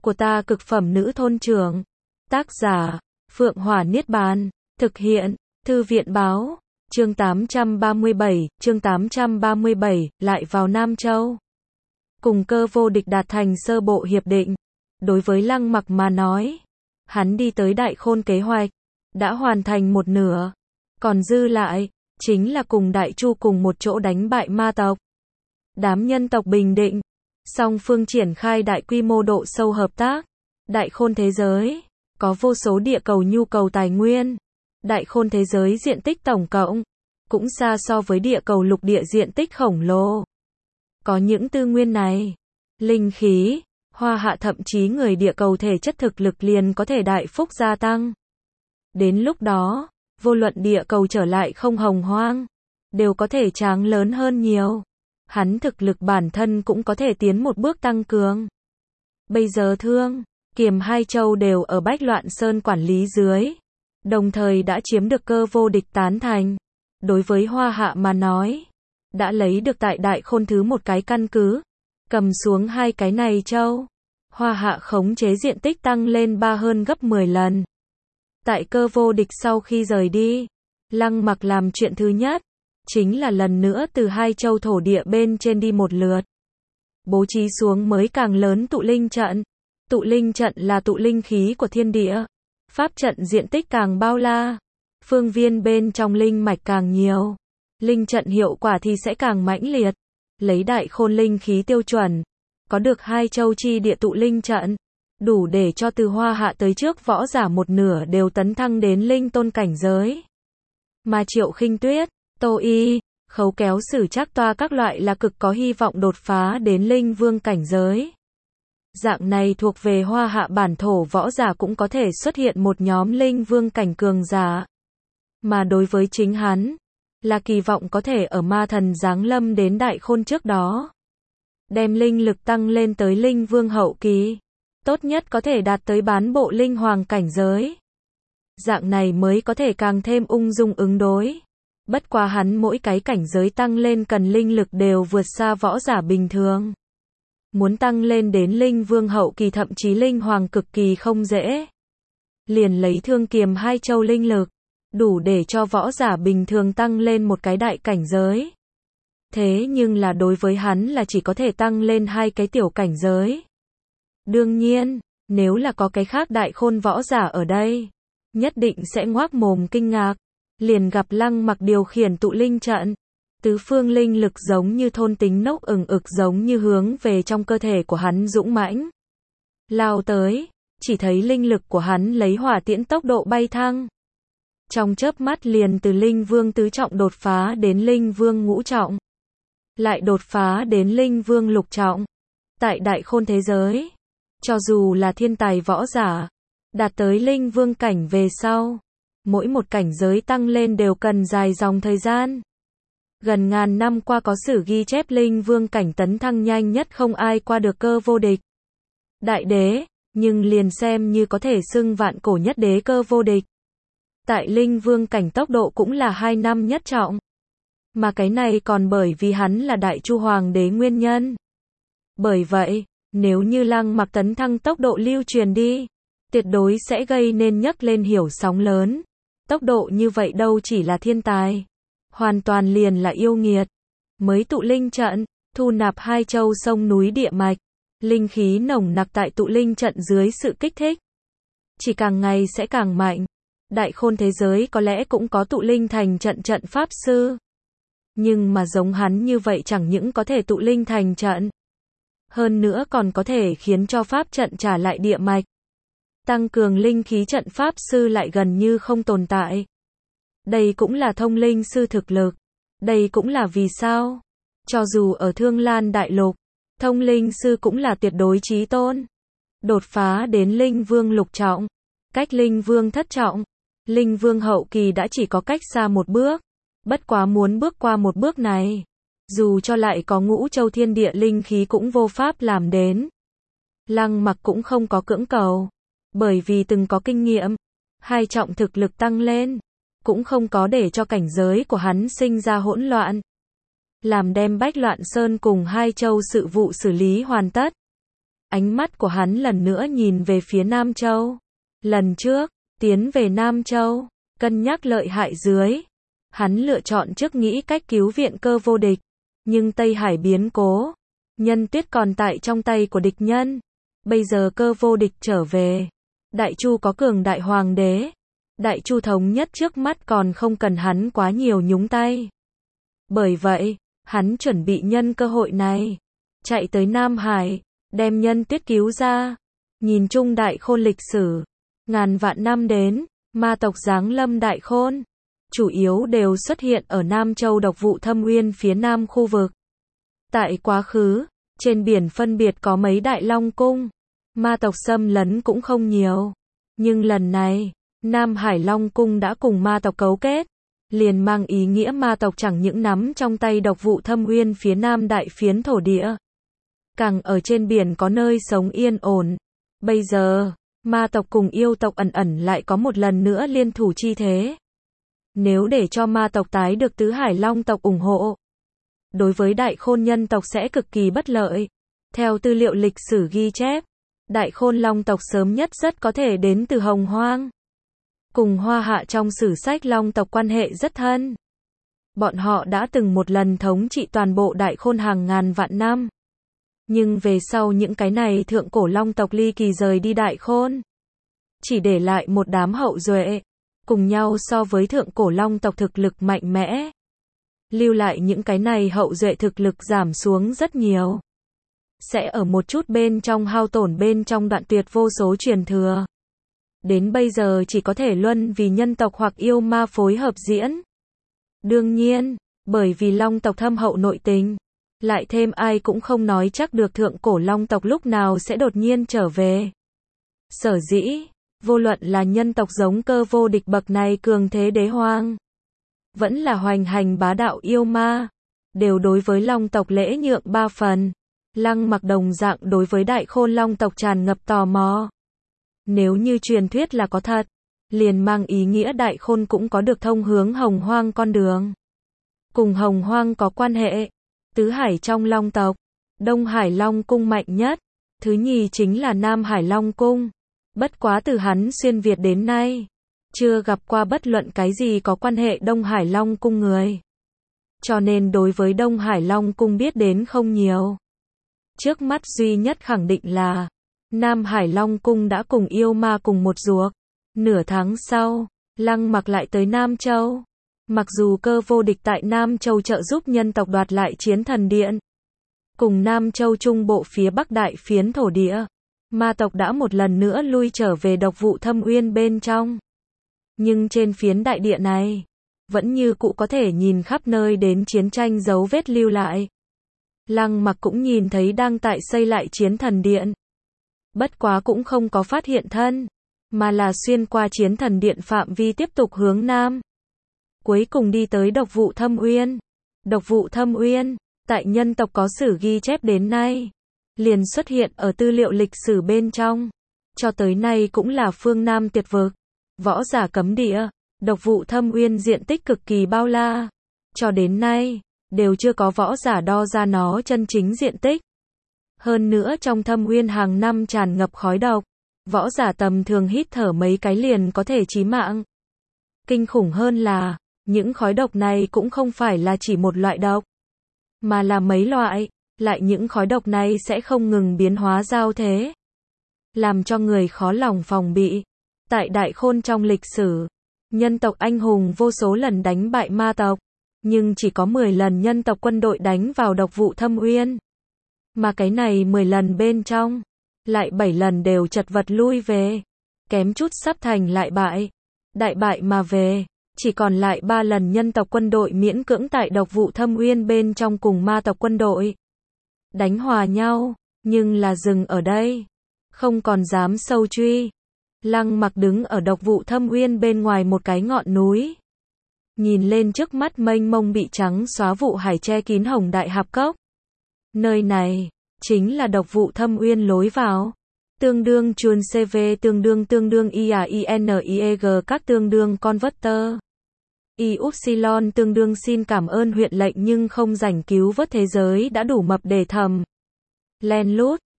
của ta cực phẩm nữ thôn trưởng. Tác giả, Phượng Hỏa Niết Bàn. Thực hiện, Thư viện báo. Chương 837, lại vào Nam Châu. Cùng Cơ Vô Địch đạt thành sơ bộ hiệp định. Đối với Lăng Mặc mà nói, hắn đi tới Đại Khôn kế hoạch, đã hoàn thành một nửa. Còn dư lại, chính là cùng Đại Chu cùng một chỗ đánh bại ma tộc. Đám nhân tộc Bình Định, song phương triển khai đại quy mô độ sâu hợp tác. Đại Khôn thế giới, có vô số địa cầu nhu cầu tài nguyên. Đại Khôn thế giới diện tích tổng cộng, cũng xa so với địa cầu lục địa diện tích khổng lồ. Có những tư nguyên này, linh khí, hoa hạ thậm chí người địa cầu thể chất thực lực liền có thể đại phúc gia tăng. Đến lúc đó, vô luận địa cầu trở lại không hồng hoang, đều có thể tráng lớn hơn nhiều. Hắn thực lực bản thân cũng có thể tiến một bước tăng cường. Bây giờ Thương, Kiềm hai châu đều ở Bách Loạn Sơn quản lý dưới, đồng thời đã chiếm được Cơ Vô Địch tán thành. Đối với Hoa Hạ mà nói, đã lấy được tại Đại Khôn thứ một cái căn cứ, cầm xuống hai cái này châu, Hoa Hạ khống chế diện tích tăng lên hơn gấp 10 lần. Tại Cơ Vô Địch sau khi rời đi, Lăng Mặc làm chuyện thứ nhất, chính là lần nữa từ hai châu thổ địa bên trên đi một lượt. Bố trí xuống mới càng lớn tụ linh trận. Tụ linh trận là tụ linh khí của thiên địa. Pháp trận diện tích càng bao la, phương viên bên trong linh mạch càng nhiều, linh trận hiệu quả thì sẽ càng mãnh liệt. Lấy Đại Khôn linh khí tiêu chuẩn, có được hai châu chi địa tụ linh trận, đủ để cho từ Hoa Hạ tới trước võ giả một nửa đều tấn thăng đến linh tôn cảnh giới. Mà Triệu Khinh Tuyết, Tô Y, Khấu Kéo Sử Trác Toa các loại là cực có hy vọng đột phá đến linh vương cảnh giới. Dạng này thuộc về Hoa Hạ bản thổ võ giả cũng có thể xuất hiện một nhóm linh vương cảnh cường giả. Mà đối với chính hắn, là kỳ vọng có thể ở ma thần giáng lâm đến Đại Khôn trước đó, đem linh lực tăng lên tới linh vương hậu kỳ, tốt nhất có thể đạt tới bán bộ linh hoàng cảnh giới. Dạng này mới có thể càng thêm ung dung ứng đối. Bất quá hắn mỗi cái cảnh giới tăng lên cần linh lực đều vượt xa võ giả bình thường. Muốn tăng lên đến linh vương hậu kỳ thậm chí linh hoàng cực kỳ không dễ. Liền lấy Thương Kiềm hai châu linh lực, đủ để cho võ giả bình thường tăng lên một cái đại cảnh giới. Thế nhưng là đối với hắn là chỉ có thể tăng lên hai cái tiểu cảnh giới. Đương nhiên, nếu là có cái khác Đại Khôn võ giả ở đây, nhất định sẽ ngoác mồm kinh ngạc. Liền gặp Lăng Mặc điều khiển tụ linh trận, tứ phương linh lực giống như thôn tính nốc ực giống như hướng về trong cơ thể của hắn dũng mãnh lao tới, chỉ thấy linh lực của hắn lấy hỏa tiễn tốc độ bay thăng. Trong chớp mắt liền từ linh vương tứ trọng đột phá đến linh vương ngũ trọng, lại đột phá đến linh vương lục trọng. Tại Đại Khôn thế giới, cho dù là thiên tài võ giả, đạt tới linh vương cảnh về sau, mỗi một cảnh giới tăng lên đều cần dài dòng thời gian. Gần ngàn năm qua có sử ghi chép linh vương cảnh tấn thăng nhanh nhất không ai qua được Cơ Vô Địch. Đại đế, nhưng liền xem như có thể xưng vạn cổ nhất đế Cơ Vô Địch. Tại linh vương cảnh tốc độ cũng là 2 năm nhất trọng. Mà cái này còn bởi vì hắn là Đại Chu Hoàng đế nguyên nhân. Bởi vậy, nếu như Lăng Mặc tấn thăng tốc độ lưu truyền đi, tuyệt đối sẽ gây nên nhấc lên hiểu sóng lớn. Tốc độ như vậy đâu chỉ là thiên tài, hoàn toàn liền là yêu nghiệt. Mới tụ linh trận, thu nạp hai châu sông núi địa mạch, linh khí nồng nặc tại tụ linh trận dưới sự kích thích, chỉ càng ngày sẽ càng mạnh. Đại Khôn thế giới có lẽ cũng có tụ linh thành trận pháp sư, nhưng mà giống hắn như vậy chẳng những có thể tụ linh thành trận, hơn nữa còn có thể khiến cho pháp trận trả lại địa mạch, tăng cường linh khí trận pháp sư lại gần như không tồn tại. Đây cũng là thông linh sư thực lực. Đây cũng là vì sao, cho dù ở Thương Lan Đại Lục, thông linh sư cũng là tuyệt đối chí tôn. Đột phá đến linh vương lục trọng, cách linh vương thất trọng, linh vương hậu kỳ đã chỉ có cách xa một bước. Bất quá muốn bước qua một bước này, dù cho lại có ngũ châu thiên địa linh khí cũng vô pháp làm đến. Lăng Mặc cũng không có cưỡng cầu, bởi vì từng có kinh nghiệm, hai trọng thực lực tăng lên, cũng không có để cho cảnh giới của hắn sinh ra hỗn loạn. Làm đem Bách Loạn Sơn cùng hai châu sự vụ xử lý hoàn tất. Ánh mắt của hắn lần nữa nhìn về phía Nam Châu. Lần trước, tiến về Nam Châu, cân nhắc lợi hại dưới. Hắn lựa chọn trước nghĩ cách cứu viện Cơ Vô Địch. Nhưng Tây Hải biến cố. Nhân Tuyết còn tại trong tay của địch nhân. Bây giờ Cơ Vô Địch trở về. Đại Chu có cường đại hoàng đế. Đại Chu thống nhất trước mắt còn không cần hắn quá nhiều nhúng tay. Bởi vậy, hắn chuẩn bị nhân cơ hội này. Chạy tới Nam Hải, đem Nhân Tuyết cứu ra. Nhìn chung đại khôn lịch sử. Ngàn vạn năm đến, ma tộc giáng lâm đại khôn. Chủ yếu đều xuất hiện ở Nam Châu Độc Vụ Thâm Uyên phía nam khu vực. Tại quá khứ, trên biển phân biệt có mấy đại long cung. Ma tộc xâm lấn cũng không nhiều. Nhưng lần này, Nam Hải Long Cung đã cùng ma tộc cấu kết. Liền mang ý nghĩa ma tộc chẳng những nắm trong tay Độc Vụ Thâm Uyên phía nam đại phiến thổ địa. Càng ở trên biển có nơi sống yên ổn. Bây giờ, ma tộc cùng yêu tộc ẩn ẩn lại có một lần nữa liên thủ chi thế. Nếu để cho ma tộc tái được tứ hải long tộc ủng hộ, đối với đại khôn nhân tộc sẽ cực kỳ bất lợi. Theo tư liệu lịch sử ghi chép, đại khôn long tộc sớm nhất rất có thể đến từ Hồng Hoang. Cùng Hoa Hạ trong sử sách long tộc quan hệ rất thân. Bọn họ đã từng một lần thống trị toàn bộ đại khôn hàng ngàn vạn năm. Nhưng về sau những cái này thượng cổ long tộc ly kỳ rời đi đại khôn. Chỉ để lại một đám hậu duệ. Cùng nhau so với thượng cổ long tộc thực lực mạnh mẽ. Lưu lại những cái này hậu duệ thực lực giảm xuống rất nhiều. Sẽ ở một chút bên trong hao tổn bên trong đoạn tuyệt vô số truyền thừa. Đến bây giờ chỉ có thể luân vì nhân tộc hoặc yêu ma phối hợp diễn. Đương nhiên, bởi vì long tộc thâm hậu nội tình. Lại thêm ai cũng không nói chắc được thượng cổ long tộc lúc nào sẽ đột nhiên trở về. Sở dĩ, vô luận là nhân tộc giống Cơ Vô Địch bậc này cường thế đế hoang. Vẫn là hoành hành bá đạo yêu ma. Đều đối với long tộc lễ nhượng 3 phần. Lăng Mặc đồng dạng đối với đại khôn long tộc tràn ngập tò mò. Nếu như truyền thuyết là có thật, liền mang ý nghĩa đại khôn cũng có được thông hướng Hồng Hoang con đường. Cùng Hồng Hoang có quan hệ. Tứ Hải trong long tộc, Đông Hải Long Cung mạnh nhất. Thứ nhì chính là Nam Hải Long Cung. Bất quá từ hắn xuyên Việt đến nay, chưa gặp qua bất luận cái gì có quan hệ Đông Hải Long Cung người. Cho nên đối với Đông Hải Long Cung biết đến không nhiều. Trước mắt duy nhất khẳng định là Nam Hải Long Cung đã cùng yêu ma cùng một ruột. Nửa tháng sau, Lăng Mặc lại tới Nam Châu. Mặc dù Cơ Vô Địch tại Nam Châu trợ giúp nhân tộc đoạt lại Chiến Thần Điện, cùng Nam Châu trung bộ phía bắc đại phiến thổ địa, ma tộc đã một lần nữa lui trở về Độc Vụ Thâm Uyên bên trong. Nhưng trên phiến đại địa này, vẫn như cũ có thể nhìn khắp nơi đến chiến tranh dấu vết lưu lại. Lăng Mặc cũng nhìn thấy đang tại xây lại Chiến Thần Điện. Bất quá cũng không có phát hiện thân, mà là xuyên qua Chiến Thần Điện phạm vi tiếp tục hướng nam. Cuối cùng đi tới Độc Vụ Thâm Uyên. Độc Vụ Thâm Uyên, tại nhân tộc có sử ghi chép đến nay, liền xuất hiện ở tư liệu lịch sử bên trong. Cho tới nay cũng là phương Nam tuyệt vực, võ giả cấm địa. Độc Vụ Thâm Uyên diện tích cực kỳ bao la. Cho đến nay, đều chưa có võ giả đo ra nó chân chính diện tích. Hơn nữa trong Thâm Uyên hàng năm tràn ngập khói độc. Võ giả tầm thường hít thở mấy cái liền có thể chí mạng. Kinh khủng hơn là, những khói độc này cũng không phải là chỉ một loại độc, mà là mấy loại. Lại những khói độc này sẽ không ngừng biến hóa giao thế, làm cho người khó lòng phòng bị. Tại đại khôn trong lịch sử, nhân tộc anh hùng vô số lần đánh bại ma tộc, nhưng chỉ có 10 lần nhân tộc quân đội đánh vào Độc Vụ Thâm Uyên. Mà cái này 10 lần bên trong, lại 7 lần đều chật vật lui về, kém chút sắp thành lại bại. Đại bại mà về, chỉ còn lại 3 lần nhân tộc quân đội miễn cưỡng tại Độc Vụ Thâm Uyên bên trong cùng ma tộc quân đội đánh hòa nhau, nhưng là dừng ở đây, không còn dám sâu truy. Lăng Mặc đứng ở Độc Vụ Thâm Uyên bên ngoài một cái ngọn núi, nhìn lên trước mắt mênh mông bị trắng xóa vụ hải che kín hồng đại hạp cốc. Nơi này chính là Độc Vụ Thâm Uyên lối vào. Tương đương chuồn CV tương đương IAINIEG các tương đương converter. Yupsilon tương đương xin cảm ơn huyện lệnh nhưng không rảnh cứu vớt thế giới đã đủ mập để thầm. Len lút,